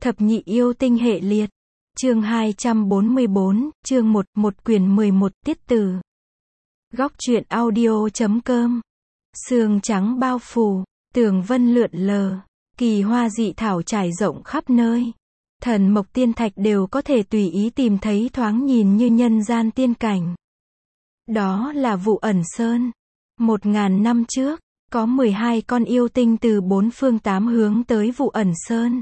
Thập nhị yêu tinh hệ liệt. Chương 244, chương 1, 1 quyển 11 tiết từ. Góc truyện audio.com. Sương trắng bao phủ, tường vân lượn lờ, kỳ hoa dị thảo trải rộng khắp nơi. Thần mộc tiên thạch đều có thể tùy ý tìm thấy, thoáng nhìn như nhân gian tiên cảnh. Đó là Vụ Ẩn Sơn. 1000 năm trước, có 12 con yêu tinh từ bốn phương tám hướng tới Vụ Ẩn Sơn.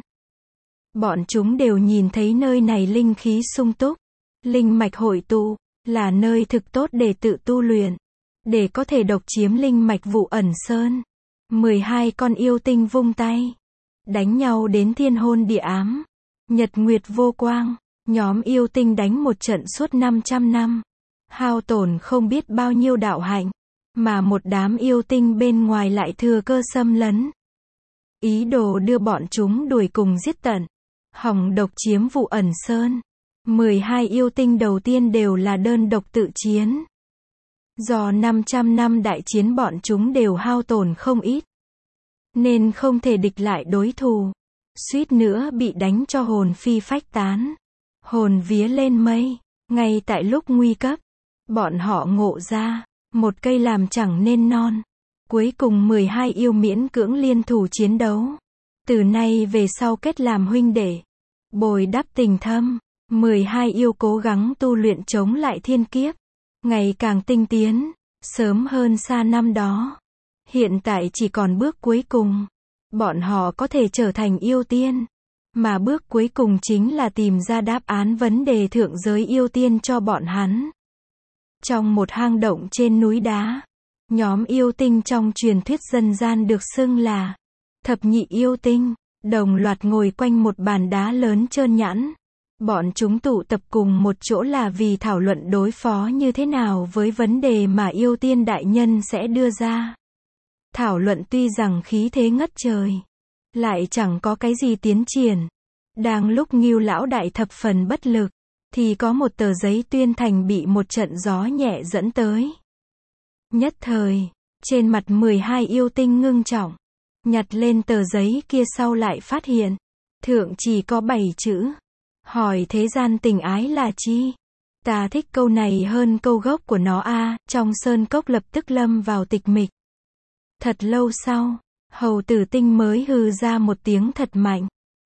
Bọn chúng đều nhìn thấy nơi này linh khí sung túc, linh mạch hội tụ, là nơi thực tốt để tự tu luyện, để có thể độc chiếm linh mạch Vụ Ẩn Sơn. 12 con yêu tinh vung tay, đánh nhau đến thiên hôn địa ám, nhật nguyệt vô quang. Nhóm yêu tinh đánh một trận suốt 500 năm, hao tổn không biết bao nhiêu đạo hạnh, mà một đám yêu tinh bên ngoài lại thừa cơ xâm lấn, ý đồ đưa bọn chúng đuổi cùng giết tận, hòng độc chiếm Vụ Ẩn Sơn. 12 yêu tinh đầu tiên đều là đơn độc tự chiến. Do 500 năm đại chiến bọn chúng đều hao tổn không ít, nên không thể địch lại đối thủ, suýt nữa bị đánh cho hồn phi phách tán, hồn vía lên mây. Ngay tại lúc nguy cấp, bọn họ ngộ ra, một cây làm chẳng nên non. Cuối cùng 12 yêu miễn cưỡng liên thủ chiến đấu. Từ nay về sau kết làm huynh đệ, bồi đắp tình thâm. 12 yêu cố gắng tu luyện chống lại thiên kiếp, ngày càng tinh tiến, sớm hơn xa năm đó. Hiện tại chỉ còn bước cuối cùng, bọn họ có thể trở thành yêu tiên, mà bước cuối cùng chính là tìm ra đáp án vấn đề thượng giới yêu tiên cho bọn hắn. Trong một hang động trên núi đá, nhóm yêu tinh trong truyền thuyết dân gian được xưng là thập nhị yêu tinh, đồng loạt ngồi quanh một bàn đá lớn trơn nhẵn. Bọn chúng tụ tập cùng một chỗ là vì thảo luận đối phó như thế nào với vấn đề mà yêu tiên đại nhân sẽ đưa ra. Thảo luận tuy rằng khí thế ngất trời, lại chẳng có cái gì tiến triển. Đang lúc Ngưu lão đại thập phần bất lực, thì có một tờ giấy tuyên thành bị một trận gió nhẹ dẫn tới. Nhất thời, trên mặt 12 yêu tinh ngưng trọng, nhặt lên tờ giấy kia sau lại phát hiện, thượng chỉ có 7 chữ. Hỏi thế gian tình ái là chi? Ta thích câu này hơn câu gốc của nó a. Trong sơn cốc lập tức lâm vào tịch mịch. Thật lâu sau, hầu tử tinh mới hừ ra một tiếng thật mạnh.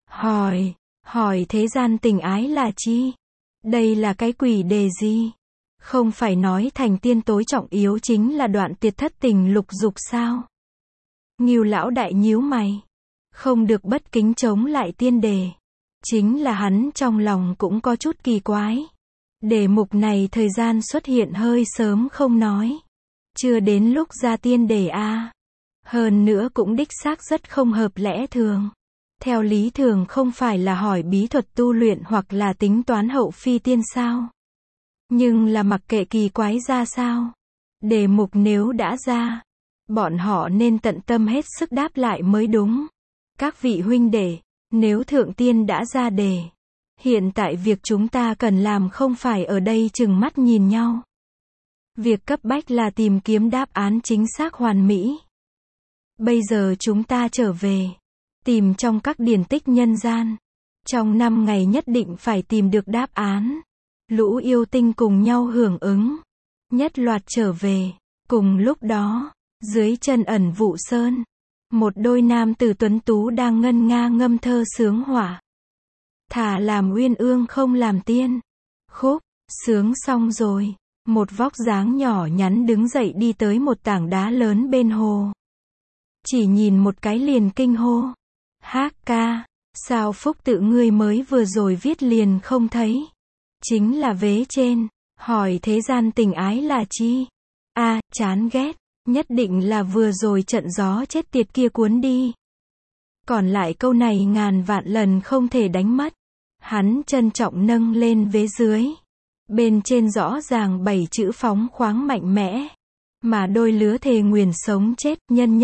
Hỏi thế gian tình ái là chi? Đây là cái quỷ đề gì? Không phải nói thành tiên tối trọng yếu chính là đoạn tuyệt thất tình lục dục sao? Ngưu lão đại nhíu mày, không được bất kính chống lại tiên đề. Chính là hắn trong lòng cũng có chút kỳ quái. Đề mục này thời gian xuất hiện hơi sớm không nói, chưa đến lúc ra tiên đề a. Hơn nữa cũng đích xác rất không hợp lẽ thường. Theo lý thường không phải là hỏi bí thuật tu luyện hoặc là tính toán hậu phi tiên sao? Nhưng là mặc kệ kỳ quái ra sao, đề mục nếu đã ra, bọn họ nên tận tâm hết sức đáp lại mới đúng. Các vị huynh đệ, nếu thượng tiên đã ra đề, hiện tại việc chúng ta cần làm không phải ở đây chừng mắt nhìn nhau. Việc cấp bách là tìm kiếm đáp án chính xác hoàn mỹ. Bây giờ chúng ta trở về, tìm trong các điển tích nhân gian. Trong 5 ngày nhất định phải tìm được đáp án. Lũ yêu tinh cùng nhau hưởng ứng, nhất loạt trở về. Cùng lúc đó, dưới chân ẩn Vụ Sơn, một đôi nam tử tuấn tú đang ngân nga ngâm thơ sướng hỏa. Thả làm uyên ương không làm tiên. Khúc, sướng xong rồi, một vóc dáng nhỏ nhắn đứng dậy đi tới một tảng đá lớn bên hồ. Chỉ nhìn một cái liền kinh hô. Hát ca, sao phúc tự ngươi mới vừa rồi viết liền không thấy? Chính là vế trên, hỏi thế gian tình ái là chi? A, chán ghét, nhất định là vừa rồi trận gió chết tiệt kia cuốn đi. Còn lại câu này ngàn vạn lần không thể đánh mất. Hắn trân trọng nâng lên vế dưới. Bên trên rõ ràng 7 chữ phóng khoáng mạnh mẽ. Mà đôi lứa thề nguyền sống chết, nhân.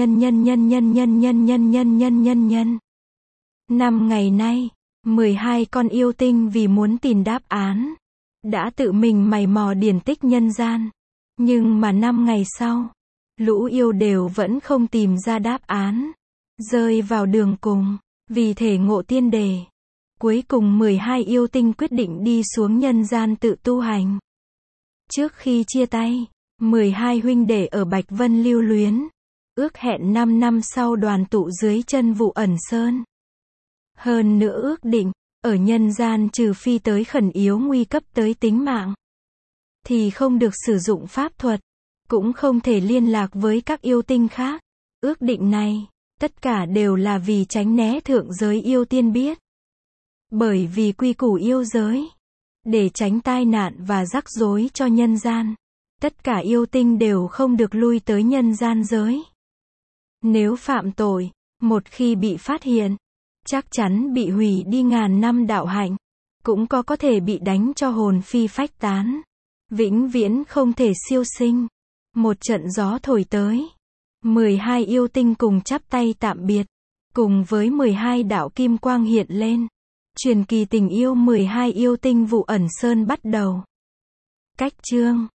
5 ngày nay, 12 con yêu tinh vì muốn tìm đáp án, đã tự mình mày mò điển tích nhân gian. Nhưng mà 5 ngày sau, lũ yêu đều vẫn không tìm ra đáp án, rơi vào đường cùng, vì thể ngộ tiên đề. Cuối cùng 12 yêu tinh quyết định đi xuống nhân gian tự tu hành. Trước khi chia tay, 12 huynh đệ ở Bạch Vân lưu luyến, ước hẹn 5 năm sau đoàn tụ dưới chân Vụ Ẩn Sơn. Hơn nữa ước định, ở nhân gian trừ phi tới khẩn yếu nguy cấp tới tính mạng, thì không được sử dụng pháp thuật, cũng không thể liên lạc với các yêu tinh khác. Ước định này, tất cả đều là vì tránh né thượng giới yêu tiên biết. Bởi vì quy củ yêu giới, để tránh tai nạn và rắc rối cho nhân gian, tất cả yêu tinh đều không được lui tới nhân gian giới. Nếu phạm tội, một khi bị phát hiện, chắc chắn bị hủy đi ngàn năm đạo hạnh, cũng có thể bị đánh cho hồn phi phách tán, vĩnh viễn không thể siêu sinh. Một trận gió thổi tới, 12 yêu tinh cùng chắp tay tạm biệt, cùng với 12 đạo kim quang hiện lên. Truyền kỳ tình yêu 12 yêu tinh Vụ Ẩn Sơn bắt đầu. Cách chương